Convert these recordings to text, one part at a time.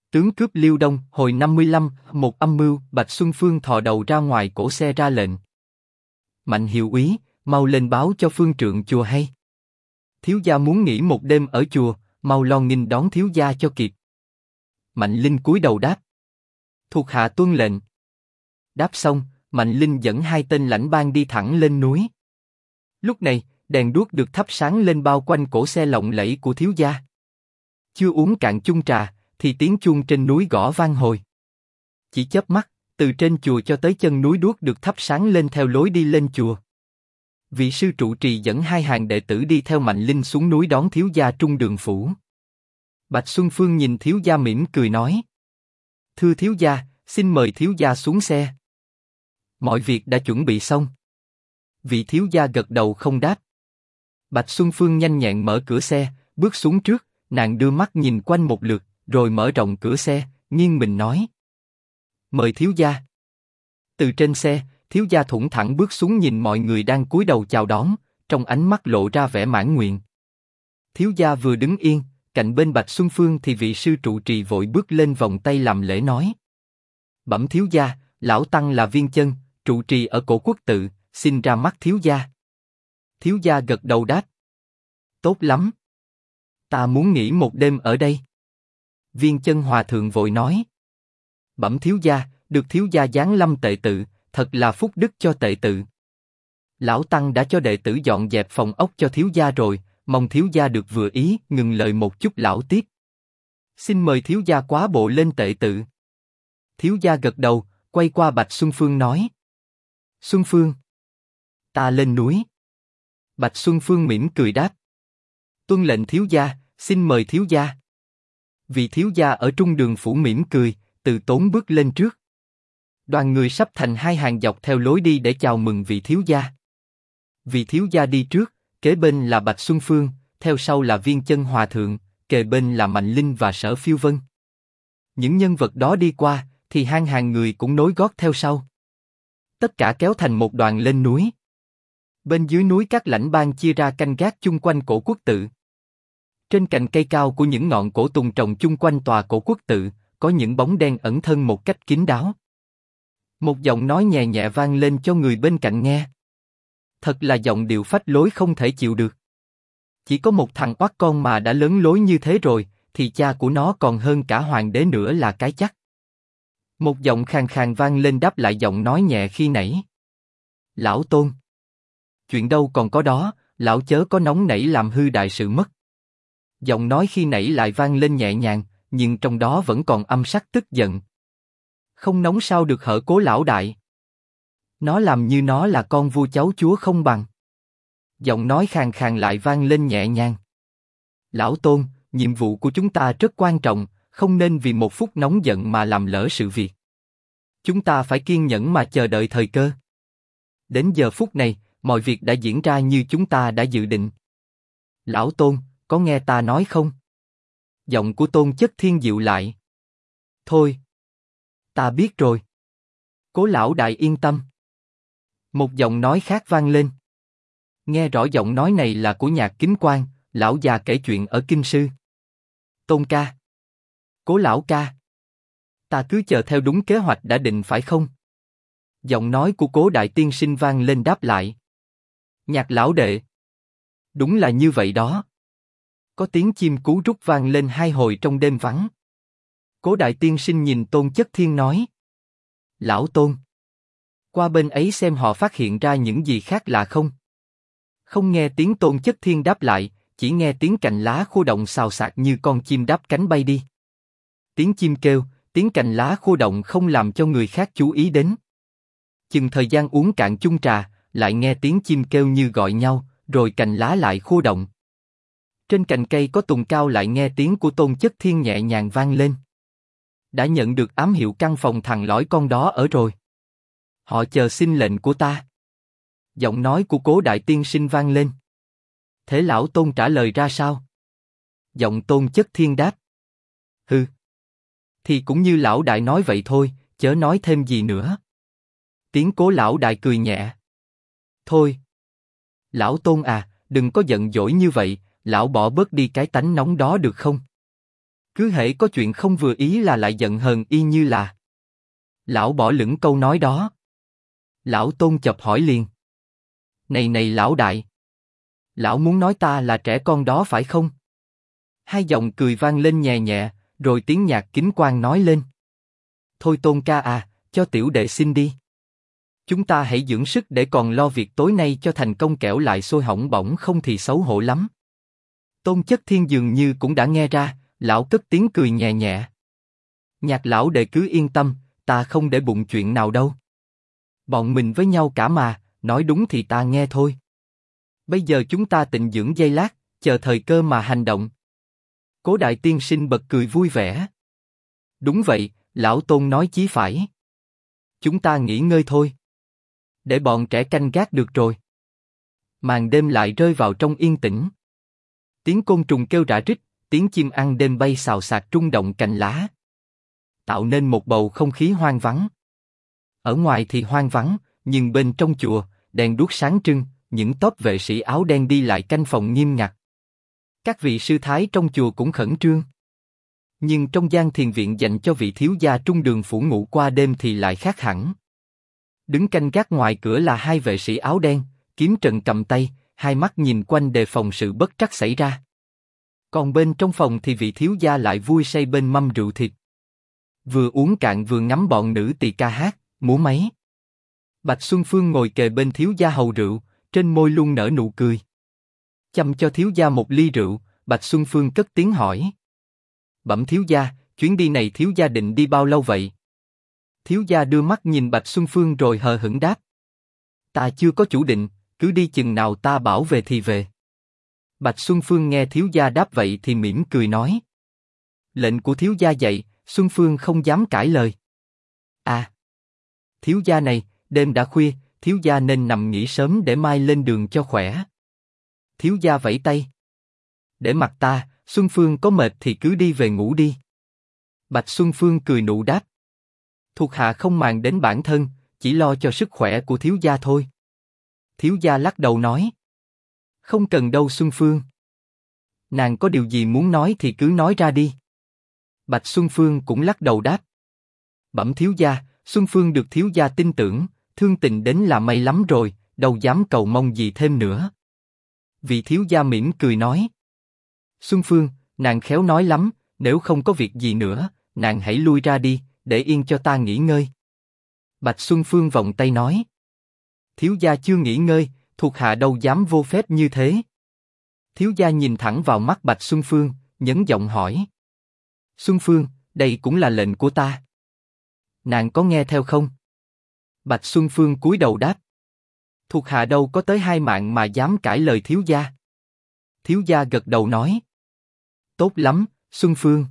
Tướng cướp Liêu Đông, hồi 55, một âm mưu. Bạch Xuân Phương thò đầu ra ngoài cổ xe ra lệnh. Mạnh hiệu úy, mau lên báo cho phương trượng chùa hay. Thiếu gia muốn nghỉ một đêm ở chùa, mau lo nghinh đón thiếu gia cho kịp. Mạnh Linh cúi đầu đáp. Thuộc hạ tuân lệnh. Đáp xong, Mạnh Linh dẫn hai tên lãnh bang đi thẳng lên núi. Lúc này, đèn đuốc được thắp sáng lên bao quanh cổ xe lộng lẫy của thiếu gia. Chưa uống cạn chung trà, thì tiếng chuông trên núi gõ vang hồi. Chỉ chớp mắt, từ trên chùa cho tới chân núi đuốc được thắp sáng lên theo lối đi lên chùa. Vị sư trụ trì dẫn hai hàng đệ tử đi theo Mạnh Linh xuống núi đón thiếu gia Trung Đường phủ. Bạch Xuân Phương nhìn thiếu gia mỉm cười nói: Thưa thiếu gia, xin mời thiếu gia xuống xe. Mọi việc đã chuẩn bị xong. Vị thiếu gia gật đầu không đáp. Bạch Xuân Phương nhanh nhẹn mở cửa xe, bước xuống trước, nàng đưa mắt nhìn quanh một lượt, rồi mở rộng cửa xe, nghiêng mình nói: Mời thiếu gia. Từ trên xe, thiếu gia thủng thẳng bước xuống nhìn mọi người đang cúi đầu chào đón, trong ánh mắt lộ ra vẻ mãn nguyện. Thiếu gia vừa đứng yên, cạnh bên Bạch Xuân Phương thì vị sư trụ trì vội bước lên vòng tay làm lễ nói: Bẩm thiếu gia, lão tăng là Viên Chân, trụ trì ở Cổ Quốc tự, xin ra mắt thiếu gia. Thiếu gia gật đầu đáp: Tốt lắm. Ta muốn nghỉ một đêm ở đây. Viên Chân hòa thượng vội nói: Bẩm thiếu gia, được thiếu gia giáng lâm tệ tự, thật là phúc đức cho tệ tự. Lão tăng đã cho đệ tử dọn dẹp phòng ốc cho thiếu gia rồi, mong thiếu gia được vừa ý. Ngừng lời một chút lão tiếp: Xin mời thiếu gia quá bộ lên tệ tự. Thiếu gia gật đầu, quay qua Bạch Xuân Phương nói: Xuân Phương, ta lên núi. Bạch Xuân Phương mỉm cười đáp: Tuân lệnh thiếu gia, xin mời thiếu gia. Vị thiếu gia ở Trung Đường phủ mỉm cười, từ tốn bước lên trước. Đoàn người sắp thành hai hàng dọc theo lối đi để chào mừng vị thiếu gia. Vị thiếu gia đi trước, kế bên là Bạch Xuân Phương, theo sau là Viên Chân hòa thượng, kề bên là Mạnh Linh và Sở Phiêu Vân. Những nhân vật đó đi qua, thì hàng người cũng nối gót theo sau. Tất cả kéo thành một đoàn lên núi. Bên dưới núi các lãnh bang chia ra canh gác chung quanh Cổ Quốc tự. Trên cành cây cao của những ngọn cổ tùng trồng chung quanh tòa Cổ Quốc tự, có những bóng đen ẩn thân một cách kín đáo. Một giọng nói nhẹ nhẹ vang lên cho người bên cạnh nghe. Thật là giọng điệu phách lối không thể chịu được. Chỉ có một thằng oắt con mà đã lớn lối như thế rồi, thì cha của nó còn hơn cả hoàng đế nữa là cái chắc. Một giọng khàn khàn vang lên đáp lại giọng nói nhẹ khi nãy. Lão Tôn. Chuyện đâu còn có đó, lão chớ có nóng nảy làm hư đại sự mất. Giọng nói khi nãy lại vang lên nhẹ nhàng, nhưng trong đó vẫn còn âm sắc tức giận. Không nóng sao được hở Cố lão đại. Nó làm như nó là con vua cháu chúa không bằng. Giọng nói khàn khàn lại vang lên nhẹ nhàng. Lão Tôn, nhiệm vụ của chúng ta rất quan trọng, không nên vì một phút nóng giận mà làm lỡ sự việc. Chúng ta phải kiên nhẫn mà chờ đợi thời cơ. Đến giờ phút này, mọi việc đã diễn ra như chúng ta đã dự định. Lão Tôn, có nghe ta nói không? Giọng của Tôn Chất Thiên dịu lại. Thôi, ta biết rồi. Cố lão đại yên tâm. Một giọng nói khác vang lên. Nghe rõ giọng nói này là của Nhạc Kính Quang, lão già kể chuyện ở Kinh Sư. Tôn ca. Cố lão ca. Ta cứ chờ theo đúng kế hoạch đã định phải không? Giọng nói của Cố đại tiên sinh vang lên đáp lại. Nhạc lão đệ. Đúng là như vậy đó. Có tiếng chim cú rút vang lên hai hồi trong đêm vắng. Cố đại tiên sinh nhìn Tôn Chất Thiên nói. Lão Tôn. Qua bên ấy xem họ phát hiện ra những gì khác lạ không? Không nghe tiếng Tôn Chất Thiên đáp lại, chỉ nghe tiếng cành lá khô động xào xạc như con chim đáp cánh bay đi. Tiếng chim kêu, tiếng cành lá khô động không làm cho người khác chú ý đến. Chừng thời gian uống cạn chung trà, lại nghe tiếng chim kêu như gọi nhau, rồi cành lá lại khô động. Trên cành cây có tùng cao lại nghe tiếng của Tôn Chất Thiên nhẹ nhàng vang lên. Đã nhận được ám hiệu căn phòng thằng lõi con đó ở rồi. Họ chờ xin lệnh của ta. Giọng nói của Cố đại tiên sinh vang lên. Thế lão Tôn trả lời ra sao? Giọng Tôn Chất Thiên đáp. Hừ. Thì cũng như lão đại nói vậy thôi, chớ nói thêm gì nữa. Tiếng Cố lão đại cười nhẹ. Thôi. Lão Tôn à, đừng có giận dỗi như vậy, lão bỏ bớt đi cái tánh nóng đó được không? Cứ hễ có chuyện không vừa ý là lại giận hờn y như là. Lão bỏ lửng câu nói đó. Lão Tôn chợt hỏi liền. Này lão đại. Lão muốn nói ta là trẻ con đó phải không? Hai giọng cười vang lên nhẹ nhẹ, rồi tiếng nhạc kính quan nói lên. Thôi Tôn ca à, cho tiểu đệ xin đi. Chúng ta hãy dưỡng sức để còn lo việc tối nay cho thành công kẻo lại sôi hỏng bỏng không thì xấu hổ lắm. Tôn Chất Thiên dường như cũng đã nghe ra, lão cất tiếng cười nhẹ nhẹ. Nhạc lão đệ cứ yên tâm, ta không để bụng chuyện nào đâu. Bọn mình với nhau cả mà, nói đúng thì ta nghe thôi. Bây giờ chúng ta tịnh dưỡng giây lát, chờ thời cơ mà hành động. Cố đại tiên sinh bật cười vui vẻ. Đúng vậy, lão Tôn nói chí phải. Chúng ta nghỉ ngơi thôi. Để bọn trẻ canh gác được rồi. Màn đêm lại rơi vào trong yên tĩnh. Tiếng côn trùng kêu rả rích, tiếng chim ăn đêm bay xào xạc rung động cành lá, tạo nên một bầu không khí hoang vắng. Ở ngoài thì hoang vắng, nhưng bên trong chùa, đèn đuốc sáng trưng, những tốp vệ sĩ áo đen đi lại canh phòng nghiêm ngặt. Các vị sư thái trong chùa cũng khẩn trương. Nhưng trong gian thiền viện dành cho vị thiếu gia trung đường phủ ngụ qua đêm thì lại khác hẳn. Đứng canh gác ngoài cửa là hai vệ sĩ áo đen, kiếm trần cầm tay, hai mắt nhìn quanh đề phòng sự bất trắc xảy ra. Còn bên trong phòng thì vị thiếu gia lại vui say bên mâm rượu thịt. Vừa uống cạn vừa ngắm bọn nữ tỳ ca hát, múa máy. Bạch Xuân Phương ngồi kề bên thiếu gia hầu rượu, trên môi luôn nở nụ cười. Chăm cho thiếu gia một ly rượu, Bạch Xuân Phương cất tiếng hỏi. Bẩm thiếu gia, chuyến đi này thiếu gia định đi bao lâu vậy? Thiếu gia đưa mắt nhìn Bạch Xuân Phương rồi hờ hững đáp. Ta chưa có chủ định, cứ đi chừng nào ta bảo về thì về. Bạch Xuân Phương nghe thiếu gia đáp vậy thì mỉm cười nói. Lệnh của thiếu gia dạy, Xuân Phương không dám cãi lời. À, thiếu gia này, đêm đã khuya, thiếu gia nên nằm nghỉ sớm để mai lên đường cho khỏe. Thiếu gia vẫy tay. Để mặc ta, Xuân Phương có mệt thì cứ đi về ngủ đi. Bạch Xuân Phương cười nụ đáp. Thuộc hạ không màng đến bản thân, chỉ lo cho sức khỏe của thiếu gia thôi. Thiếu gia lắc đầu nói. Không cần đâu Xuân Phương. Nàng có điều gì muốn nói thì cứ nói ra đi. Bạch Xuân Phương cũng lắc đầu đáp. Bẩm thiếu gia, Xuân Phương được thiếu gia tin tưởng, thương tình đến là may lắm rồi, đâu dám cầu mong gì thêm nữa. Vị thiếu gia mỉm cười nói. Xuân Phương, nàng khéo nói lắm, nếu không có việc gì nữa, nàng hãy lui ra đi, để yên cho ta nghỉ ngơi. Bạch Xuân Phương vòng tay nói. Thiếu gia chưa nghỉ ngơi, thuộc hạ đâu dám vô phép như thế. Thiếu gia nhìn thẳng vào mắt Bạch Xuân Phương, nhấn giọng hỏi. Xuân Phương, đây cũng là lệnh của ta. Nàng có nghe theo không? Bạch Xuân Phương cúi đầu đáp. Thuộc hạ đâu có tới 2 mạng mà dám cãi lời thiếu gia. Thiếu gia gật đầu nói. Tốt lắm, Xuân Phương.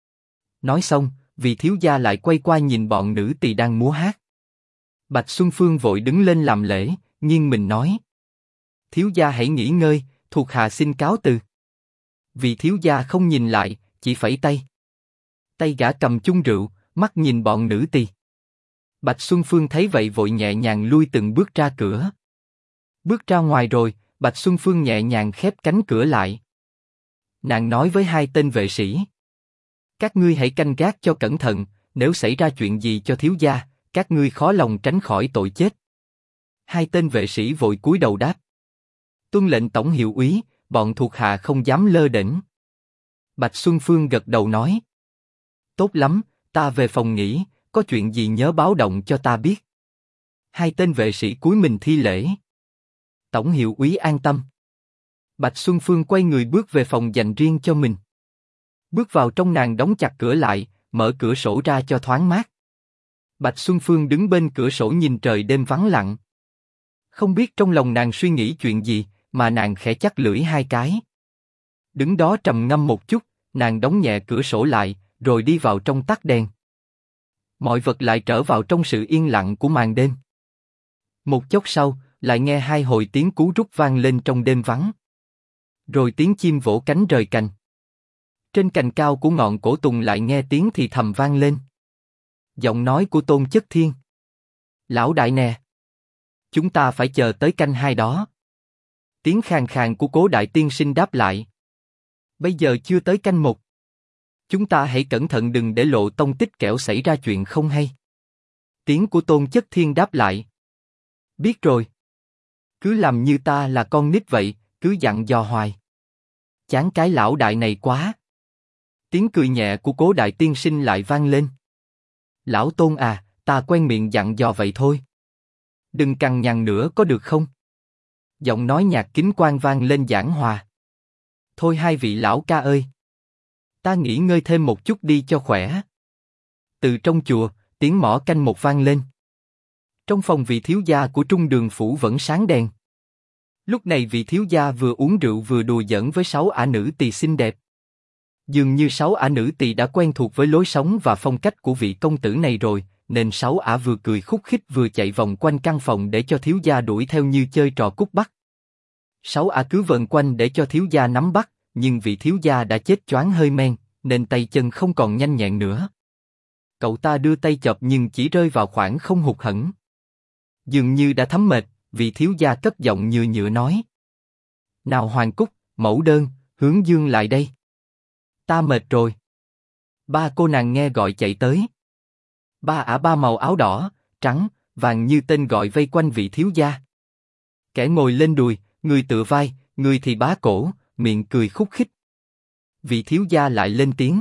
Nói xong, vị thiếu gia lại quay qua nhìn bọn nữ tỳ đang múa hát. Bạch Xuân Phương vội đứng lên làm lễ, nghiêng mình nói. Thiếu gia hãy nghỉ ngơi, thuộc hạ xin cáo từ. Vị thiếu gia không nhìn lại, chỉ phẩy tay. Tay gã cầm chung rượu, mắt nhìn bọn nữ tỳ. Bạch Xuân Phương thấy vậy vội nhẹ nhàng lui từng bước ra cửa. Bước ra ngoài rồi, Bạch Xuân Phương nhẹ nhàng khép cánh cửa lại. Nàng nói với hai tên vệ sĩ. Các ngươi hãy canh gác cho cẩn thận, nếu xảy ra chuyện gì cho thiếu gia, các ngươi khó lòng tránh khỏi tội chết. Hai tên vệ sĩ vội cúi đầu đáp. Tuân lệnh tổng hiệu úy, bọn thuộc hạ không dám lơ đễnh. Bạch Xuân Phương gật đầu nói. Tốt lắm, ta về phòng nghỉ, có chuyện gì nhớ báo động cho ta biết. Hai tên vệ sĩ cúi mình thi lễ. Tổng hiệu úy an tâm. Bạch Xuân Phương quay người bước về phòng dành riêng cho mình. Bước vào trong nàng đóng chặt cửa lại, mở cửa sổ ra cho thoáng mát. Bạch Xuân Phương đứng bên cửa sổ nhìn trời đêm vắng lặng. Không biết trong lòng nàng suy nghĩ chuyện gì, mà nàng khẽ chắt lưỡi 2 cái. Đứng đó trầm ngâm một chút, nàng đóng nhẹ cửa sổ lại, rồi đi vào trong tắt đèn. Mọi vật lại trở vào trong sự yên lặng của màn đêm. Một chốc sau, lại nghe 2 hồi tiếng cú rút vang lên trong đêm vắng. Rồi tiếng chim vỗ cánh rời cành. Trên cành cao của ngọn cổ tùng lại nghe tiếng thì thầm vang lên. Giọng nói của Tôn Chất Thiên. Lão đại nè. Chúng ta phải chờ tới canh 2 đó. Tiếng khàn khàn của Cố đại tiên sinh đáp lại. Bây giờ chưa tới canh 1. Chúng ta hãy cẩn thận đừng để lộ tông tích kẻo xảy ra chuyện không hay. Tiếng của Tôn Chất Thiên đáp lại. Biết rồi. Cứ làm như ta là con nít vậy, cứ dặn dò hoài. Chán cái lão đại này quá. Tiếng cười nhẹ của Cố Đại Tiên Sinh lại vang lên. Lão Tôn à, ta quen miệng dặn dò vậy thôi. Đừng cằn nhằn nữa có được không? Giọng nói nhạc kính quan vang lên giảng hòa. Thôi hai vị lão ca ơi. Ta nghỉ ngơi thêm một chút đi cho khỏe. Từ trong chùa, tiếng mõ canh một vang lên. Trong phòng vị thiếu gia của Trung Đường Phủ vẫn sáng đèn. Lúc này vị thiếu gia vừa uống rượu vừa đùa giỡn với 6 ả nữ tỳ xinh đẹp. Dường như 6 ả nữ tỳ đã quen thuộc với lối sống và phong cách của vị công tử này rồi, nên 6 ả vừa cười khúc khích vừa chạy vòng quanh căn phòng để cho thiếu gia đuổi theo như chơi trò cút bắt. 6 ả cứ vần quanh để cho thiếu gia nắm bắt, nhưng vị thiếu gia đã chết choáng hơi men, nên tay chân không còn nhanh nhẹn nữa. Cậu ta đưa tay chộp nhưng chỉ rơi vào khoảng không hụt hẫng. Dường như đã thấm mệt, vị thiếu gia cất giọng nhựa nhựa nói: Nào Hoàng Cúc, Mẫu Đơn, Hướng Dương lại đây. Ta mệt rồi. Ba cô nàng nghe gọi chạy tới. Ba ả ba màu áo đỏ, trắng, vàng như tên gọi vây quanh vị thiếu gia. Kẻ ngồi lên đùi, người tựa vai, người thì bá cổ, miệng cười khúc khích. Vị thiếu gia lại lên tiếng: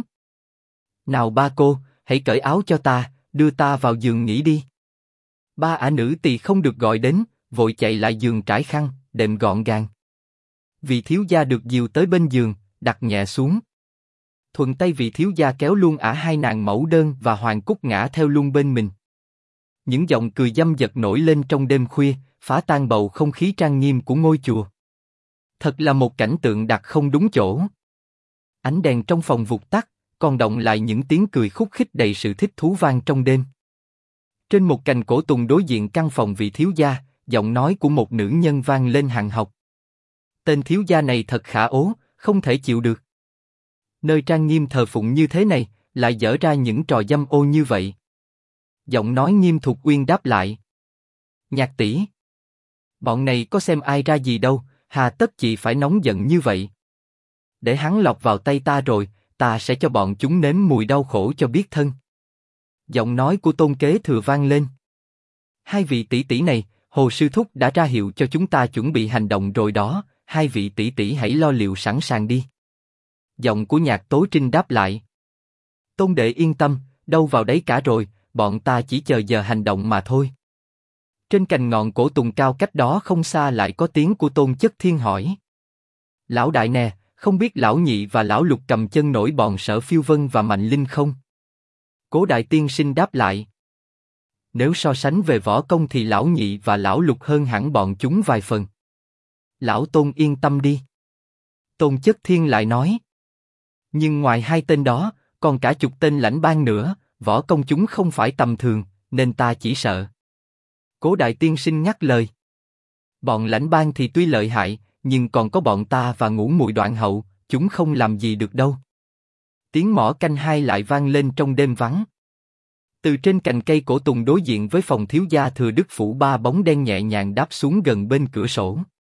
Nào ba cô, hãy cởi áo cho ta, đưa ta vào giường nghỉ đi. Ba ả nữ tỳ không được gọi đến, vội chạy lại giường trải khăn, đệm gọn gàng. Vị thiếu gia được dìu tới bên giường, đặt nhẹ xuống. Thuận tay vị thiếu gia kéo luôn ả hai nàng Mẫu Đơn và Hoàng Cúc ngã theo luôn bên mình. Những giọng cười dâm dật nổi lên trong đêm khuya, phá tan bầu không khí trang nghiêm của ngôi chùa. Thật là một cảnh tượng đặt không đúng chỗ. Ánh đèn trong phòng vụt tắt, còn động lại những tiếng cười khúc khích đầy sự thích thú vang trong đêm. Trên một cành cổ tùng đối diện căn phòng vị thiếu gia, giọng nói của một nữ nhân vang lên hằn học. Tên thiếu gia này thật khả ố, không thể chịu được. Nơi trang nghiêm thờ phụng như thế này, lại dở ra những trò dâm ô như vậy. Giọng nói nghiêm Thục Uyên đáp lại: Nhạc tỷ, bọn này có xem ai ra gì đâu, hà tất chị phải nóng giận như vậy. Để hắn lọt vào tay ta rồi, ta sẽ cho bọn chúng nếm mùi đau khổ cho biết thân. Giọng nói của Tôn Kế Thừa vang lên. Hai vị tỷ tỷ này, Hồ sư thúc đã ra hiệu cho chúng ta chuẩn bị hành động rồi đó, hai vị tỷ tỷ hãy lo liệu sẵn sàng đi. Giọng của Nhạc Tố Trinh đáp lại. Tôn đệ yên tâm, đâu vào đấy cả rồi, bọn ta chỉ chờ giờ hành động mà thôi. Trên cành ngọn cổ tùng cao cách đó không xa lại có tiếng của Tôn Chất Thiên hỏi: Lão đại nè, không biết lão nhị và lão lục cầm chân nổi bọn Sở Phiêu Vân và Mạnh Linh không? Cố Đại Tiên Sinh đáp lại: Nếu so sánh về võ công thì lão nhị và lão lục hơn hẳn bọn chúng vài phần. Lão Tôn yên tâm đi. Tôn Chất Thiên lại nói: Nhưng ngoài hai tên đó, còn cả chục tên lãnh bang nữa, võ công chúng không phải tầm thường, nên ta chỉ sợ. Cố Đại Tiên Sinh ngắt lời: Bọn lãnh bang thì tuy lợi hại, nhưng còn có bọn ta và Ngũ Muội Đoạn Hậu, chúng không làm gì được đâu. Tiếng mõ canh hai lại vang lên trong đêm vắng. Từ trên cành cây cổ tùng đối diện với phòng thiếu gia Thừa Đức Phủ ba bóng đen nhẹ nhàng đáp xuống gần bên cửa sổ.